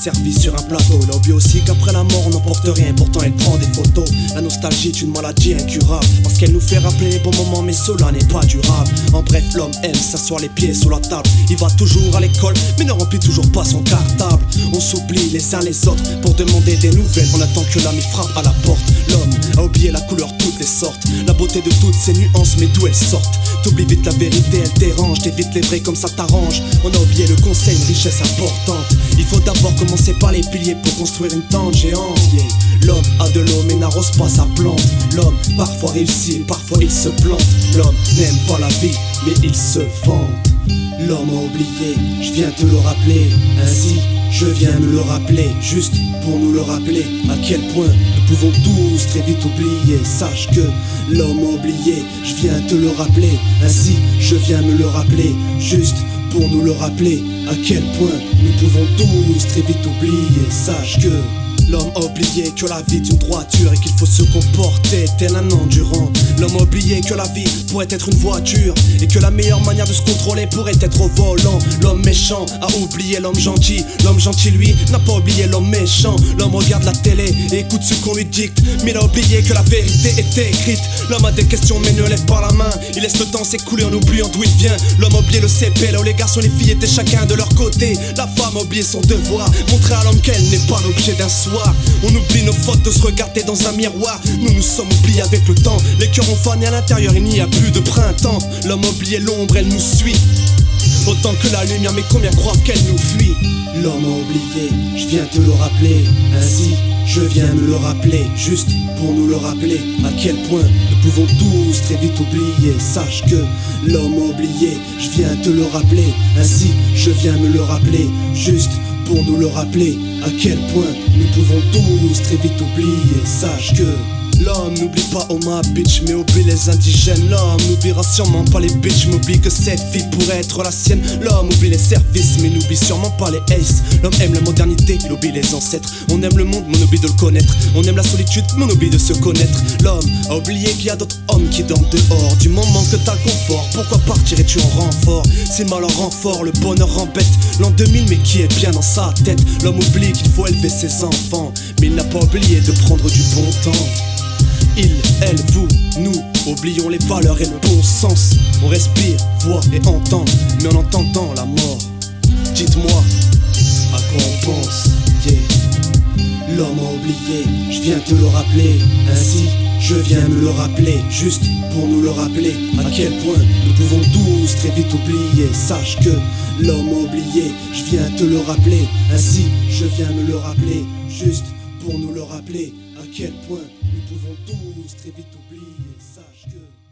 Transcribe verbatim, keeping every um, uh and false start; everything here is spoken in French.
servi sur un plateau. Il a oublié aussi qu'après la mort on n'emporte rien, pourtant elle prend des photos. La nostalgie est une maladie incurable, parce qu'elle nous fait rappeler les bons moments, mais cela n'est pas durable. En bref, l'homme aime s'asseoir les pieds sous la table. Il va toujours à l'école, mais ne remplit toujours pas son cartable. On s'oublie les uns les autres pour demander des nouvelles. On attend que l'ami frappe à la porte. L'homme a oublié la couleur, toutes les sortes, la beauté de toutes ces nuances, mais d'où elles sortent. T'oublies vite la vérité, elle dérange. T'évites les vrais comme ça t'arrange. On a oublié le conseil, une richesse importante. Il faut d'abord commencer par les piliers pour construire une tente géante, yeah. L'homme a de l'eau mais n'arrose pas sa plante. L'homme parfois réussit, parfois il se plante. L'homme n'aime pas la vie, mais il se vante. L'homme a oublié, je viens te le rappeler. Ainsi, je viens me le rappeler, juste pour nous le rappeler. À quel point nous pouvons tous très vite oublier. Sache que l'homme a oublié, je viens te le rappeler. Ainsi, je viens me le rappeler, juste pour nous le rappeler. À quel point nous pouvons tous très vite oublier. Sache que l'homme a oublié que la vie est une droiture et qu'il faut se comporter tel un endurant. L'homme a oublié que la vie pourrait être une voiture et que la meilleure manière de se contrôler pourrait être au volant. L'homme méchant a oublié l'homme gentil. L'homme gentil lui n'a pas oublié l'homme méchant. L'homme regarde la télé et écoute ce qu'on lui dicte, mais il a oublié que la vérité est écrite. L'homme a des questions mais ne lève pas la main. Il laisse le temps s'écouler en oubliant d'où il vient. L'homme a oublié le C P, là où les garçons et les filles étaient chacun de leur côté. La femme a oublié son devoir, montrer à l'homme qu'elle n'est pas l'objet d'un soir. On oublie nos fautes de se regarder dans un miroir. Nous nous sommes oubliés avec le temps. Les cœurs ont fané à l'intérieur, il n'y a plus de printemps. L'homme a oublié l'ombre, elle nous suit autant que la lumière, mais combien croient qu'elle nous fuit. L'homme a oublié, je viens te le rappeler. Ainsi, je viens me le rappeler, juste pour nous le rappeler. À quel point nous pouvons tous très vite oublier. Sache que l'homme a oublié, je viens te le rappeler. Ainsi, je viens me le rappeler, juste pour nous le rappeler. À quel point nous pouvons tous très vite oublier. Sache que l'homme n'oublie pas Oma bitch, mais oublie les indigènes. L'homme n'oubliera sûrement pas les bitches, mais oublie que cette vie pourrait être la sienne. L'homme oublie les services, mais n'oublie sûrement pas les aces. L'homme aime la modernité, il oublie les ancêtres. On aime le monde, mais on oublie de le connaître. On aime la solitude, mais on oublie de se connaître. L'homme a oublié qu'il y a d'autres hommes qui dorment dehors. Du moment que t'as le confort, pourquoi partirais-tu en renfort? Si le malheur rend fort, le bonheur rend bête. L'an deux mille, mais qui est bien dans sa tête? L'homme oublie qu'il faut élever ses enfants, mais il n'a pas oublié de prendre du bon temps. Il, elle, vous, nous, oublions les valeurs et le bon sens. On respire, voit et entend, mais en entendant la mort. Dites-moi, à quoi on pense, yeah. L'homme a oublié, je viens te le rappeler. Ainsi, je viens me le rappeler, juste pour nous le rappeler. À quel point nous pouvons tous très vite oublier. Sache que l'homme a oublié, je viens te le rappeler. Ainsi, je viens me le rappeler, juste pour nous le rappeler. À quel point nous pouvons tous très vite oublier. Sache que